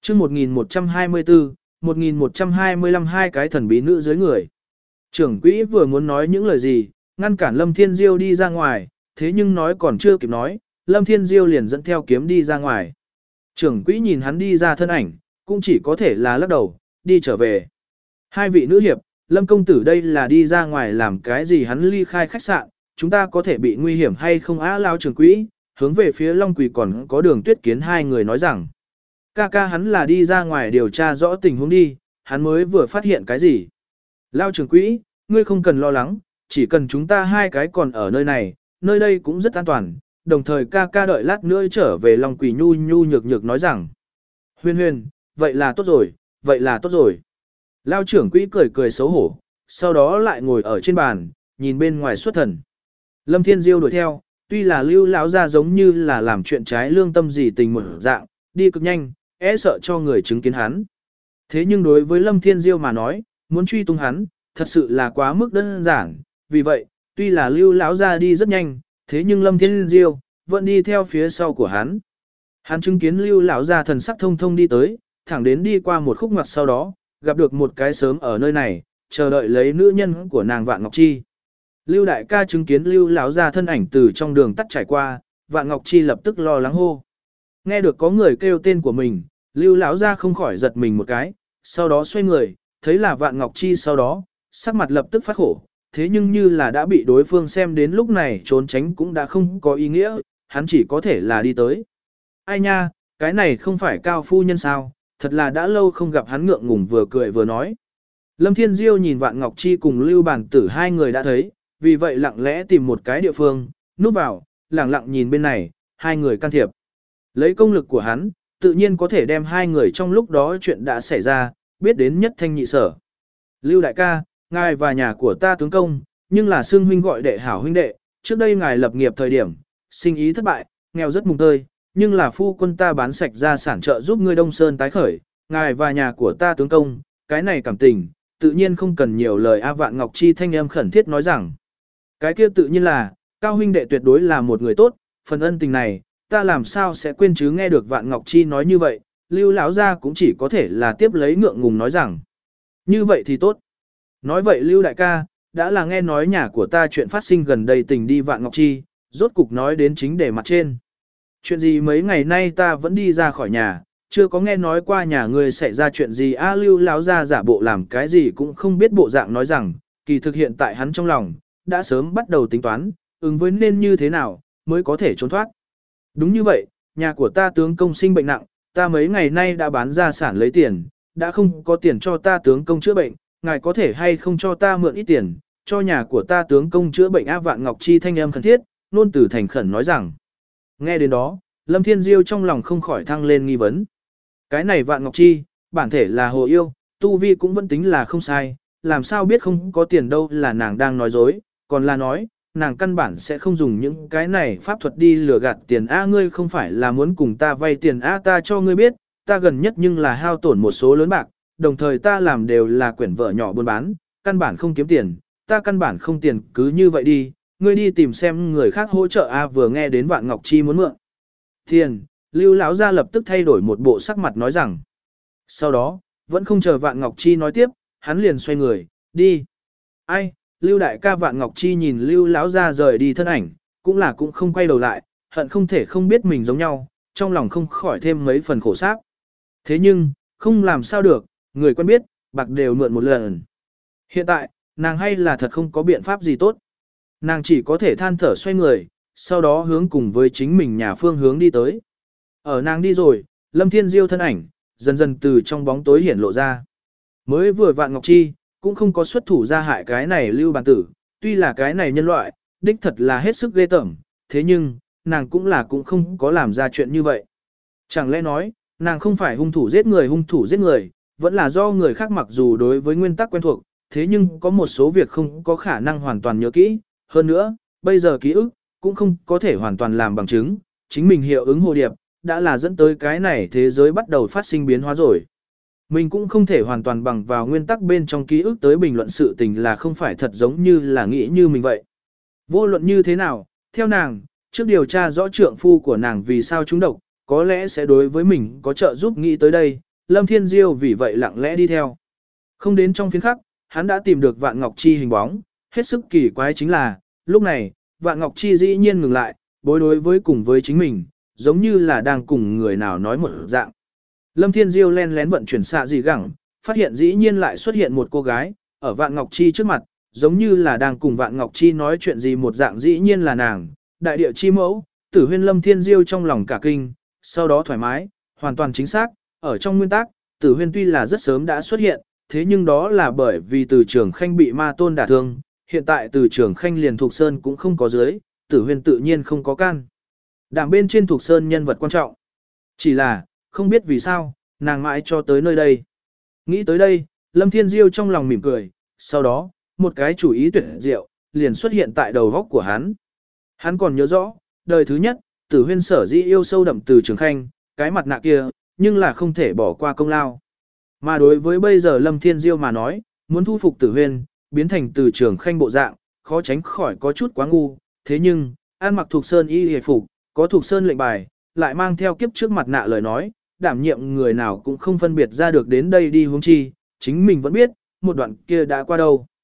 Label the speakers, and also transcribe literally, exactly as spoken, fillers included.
Speaker 1: chương một nghìn một trăm hai mươi tư, một nghìn một trăm hai mươi lăm hai cái thần bí nữ dưới người. Trưởng quỹ vừa muốn nói những lời gì, ngăn cản Lâm Thiên Diêu đi ra ngoài, thế nhưng nói còn chưa kịp nói, Lâm Thiên Diêu liền dẫn theo kiếm đi ra ngoài. Trưởng quỹ nhìn hắn đi ra thân ảnh, cũng chỉ có thể là lắc đầu, đi trở về. Hai vị nữ hiệp, Lâm công tử đây là đi ra ngoài làm cái gì, hắn ly khai khách sạn, chúng ta có thể bị nguy hiểm hay không á? Lao trưởng quỹ, hướng về phía Long Quỳ còn có Đường Tuyết Kiến hai người nói rằng, ca ca hắn là đi ra ngoài điều tra rõ tình huống đi, hắn mới vừa phát hiện cái gì. Lao trưởng quỹ, ngươi không cần lo lắng, chỉ cần chúng ta hai cái còn ở nơi này, nơi đây cũng rất an toàn, đồng thời ca ca đợi lát nữa trở về. Long Quỳ nhu nhu nhược nhược nói rằng, Huyền Huyền, vậy là tốt rồi, vậy là tốt rồi. Lao trưởng quỹ cười cười xấu hổ, sau đó lại ngồi ở trên bàn, nhìn bên ngoài xuất thần. Lâm Thiên Diêu đuổi theo, tuy là Lưu lão gia giống như là làm chuyện trái lương tâm gì tình một dạng, đi cực nhanh, e sợ cho người chứng kiến hắn. Thế nhưng đối với Lâm Thiên Diêu mà nói, muốn truy tung hắn, thật sự là quá mức đơn giản, vì vậy, tuy là Lưu lão gia đi rất nhanh, thế nhưng Lâm Thiên Diêu vẫn đi theo phía sau của hắn. Hắn chứng kiến Lưu lão gia thần sắc thông thông đi tới, thẳng đến đi qua một khúc ngoặt, sau đó gặp được một cái sớm ở nơi này, chờ đợi lấy nữ nhân của nàng Vạn Ngọc Chi. Lưu đại ca chứng kiến Lưu lão gia thân ảnh từ trong đường tắt trải qua, Vạn Ngọc Chi lập tức lo lắng hô. Nghe được có người kêu tên của mình, Lưu lão gia không khỏi giật mình một cái, sau đó xoay người, thấy là Vạn Ngọc Chi, sau đó sắc mặt lập tức phát khổ, thế nhưng như là đã bị đối phương xem đến lúc này trốn tránh cũng đã không có ý nghĩa, hắn chỉ có thể là đi tới. Ai nha, cái này không phải Cao phu nhân sao, thật là đã lâu không gặp, hắn ngượng ngùng vừa cười vừa nói. Lâm Thiên Diêu nhìn Vạn Ngọc Chi cùng Lưu Bản Tử hai người đã thấy, vì vậy lặng lẽ tìm một cái địa phương, núp vào, lặng lặng nhìn bên này, hai người can thiệp. Lấy công lực của hắn, tự nhiên có thể đem hai người trong lúc đó chuyện đã xảy ra, biết đến nhất thanh nhị sở. Lưu đại ca, ngài và nhà của ta tướng công, nhưng là xưng huynh gọi đệ hảo huynh đệ, trước đây ngài lập nghiệp thời điểm, sinh ý thất bại, nghèo rất mùng tơi, nhưng là phu quân ta bán sạch gia sản trợ giúp ngươi Đông Sơn tái khởi, ngài và nhà của ta tướng công, cái này cảm tình, tự nhiên không cần nhiều lời. A Vạn Ngọc Chi thanh âm khẩn thiết nói rằng, cái kia tự nhiên là, Cao huynh đệ tuyệt đối là một người tốt, phần ân tình này, ta làm sao sẽ quên chứ. Nghe được Vạn Ngọc Chi nói như vậy, Lưu lão gia cũng chỉ có thể là tiếp lấy ngượng ngùng nói rằng, như vậy thì tốt. Nói vậy Lưu đại ca, đã là nghe nói nhà của ta chuyện phát sinh gần đây tình đi. Vạn Ngọc Chi, rốt cục nói đến chính đề mặt trên. Chuyện gì mấy ngày nay ta vẫn đi ra khỏi nhà, chưa có nghe nói qua nhà ngươi xảy ra chuyện gì. A Lưu lão gia giả bộ làm cái gì cũng không biết bộ dạng nói rằng, kỳ thực hiện tại hắn trong lòng, đã sớm bắt đầu tính toán, ứng với nên như thế nào, mới có thể trốn thoát. Đúng như vậy, nhà của ta tướng công sinh bệnh nặng, ta mấy ngày nay đã bán gia sản lấy tiền, đã không có tiền cho ta tướng công chữa bệnh, ngài có thể hay không cho ta mượn ít tiền, cho nhà của ta tướng công chữa bệnh. A Vạn Ngọc Chi thanh âm khẩn thiết, nôn từ thành khẩn nói rằng. Nghe đến đó, Lâm Thiên Diêu trong lòng không khỏi thăng lên nghi vấn. Cái này Vạn Ngọc Chi, bản thể là hồ yêu, tu vi cũng vẫn tính là không sai, làm sao biết không có tiền đâu, là nàng đang nói dối, còn là nói, nàng căn bản sẽ không dùng những cái này pháp thuật đi lừa gạt tiền. A ngươi không phải là muốn cùng ta vay tiền. A ta cho ngươi biết, ta gần nhất nhưng là hao tổn một số lớn bạc, đồng thời ta làm đều là quyển vợ nhỏ buôn bán, căn bản không kiếm tiền, ta căn bản không tiền, cứ như vậy đi, ngươi đi tìm xem người khác hỗ trợ. A vừa nghe đến Vạn Ngọc Chi muốn mượn tiền, Lưu lão gia lập tức thay đổi một bộ sắc mặt nói rằng. Sau đó, vẫn không chờ Vạn Ngọc Chi nói tiếp, hắn liền xoay người, đi. Ai, Lưu đại ca. Vạn Ngọc Chi nhìn Lưu lão gia rời đi thân ảnh, cũng là cũng không quay đầu lại, hận không thể không biết mình giống nhau, trong lòng không khỏi thêm mấy phần khổ sáp. Thế nhưng, không làm sao được, người quen biết, bạc đều mượn một lần. Hiện tại, nàng hay là thật không có biện pháp gì tốt. Nàng chỉ có thể than thở xoay người, sau đó hướng cùng với chính mình nhà phương hướng đi tới. Ở nàng đi rồi, Lâm Thiên Diêu thân ảnh, dần dần từ trong bóng tối hiển lộ ra. Mới vừa Vạn Ngọc Chi, cũng không có xuất thủ ra hại cái này Lưu Bản Tử, tuy là cái này nhân loại, đích thật là hết sức ghê tởm, thế nhưng, nàng cũng là cũng không có làm ra chuyện như vậy. Chẳng lẽ nói, nàng không phải hung thủ giết người, hung thủ giết người, vẫn là do người khác, mặc dù đối với nguyên tắc quen thuộc, thế nhưng có một số việc không có khả năng hoàn toàn nhớ kỹ, hơn nữa, bây giờ ký ức, cũng không có thể hoàn toàn làm bằng chứng, chính mình hiệu ứng hồ điệp, đã là dẫn tới cái này thế giới bắt đầu phát sinh biến hóa rồi. Mình cũng không thể hoàn toàn bằng vào nguyên tắc bên trong ký ức tới bình luận sự tình là không phải thật giống như là nghĩ như mình vậy. Vô luận như thế nào, theo nàng, trước điều tra rõ trượng phu của nàng vì sao trúng độc, có lẽ sẽ đối với mình có trợ giúp. Nghĩ tới đây, Lâm Thiên Diêu vì vậy lặng lẽ đi theo. Không đến trong phiến khắc, hắn đã tìm được Vạn Ngọc Chi hình bóng, hết sức kỳ quái chính là, lúc này, Vạn Ngọc Chi dĩ nhiên ngừng lại, bối đối với cùng với chính mình, giống như là đang cùng người nào nói một dạng. Lâm Thiên Diêu len lén vận chuyển xạ dị gẳng, phát hiện dĩ nhiên lại xuất hiện một cô gái, ở Vạn Ngọc Chi trước mặt, giống như là đang cùng Vạn Ngọc Chi nói chuyện gì một dạng dĩ nhiên là nàng, đại địa chi mẫu, Tử Huyên. Lâm Thiên Diêu trong lòng cả kinh, sau đó thoải mái, hoàn toàn chính xác, ở trong nguyên tắc, Tử Huyên tuy là rất sớm đã xuất hiện, thế nhưng đó là bởi vì Từ Trường Khanh bị ma tôn đả thương, hiện tại Từ Trường Khanh liền Thục Sơn cũng không có dưới, Tử Huyên tự nhiên không có can. Đảm bên trên Thục Sơn nhân vật quan trọng. Chỉ là, không biết vì sao, nàng mãi cho tới nơi đây. Nghĩ tới đây, Lâm Thiên Diêu trong lòng mỉm cười, sau đó, một cái chủ ý tuyệt diệu, liền xuất hiện tại đầu góc của hắn. Hắn còn nhớ rõ, đời thứ nhất, Tử Huyên sở dĩ yêu sâu đậm Từ Trường Khanh, cái mặt nạ kia, nhưng là không thể bỏ qua công lao. Mà đối với bây giờ Lâm Thiên Diêu mà nói, muốn thu phục Tử Huyên, biến thành Từ Trường Khanh bộ dạng, khó tránh khỏi có chút quá ngu, thế nhưng, ăn mặc Thục Sơn y hề phục, có Thục Sơn lệnh bài, lại mang theo kiếp trước mặt nạ lời nói, đảm nhiệm người nào cũng không phân biệt ra được đến đây đi hướng chi, chính mình vẫn biết, một đoạn kia đã qua đâu.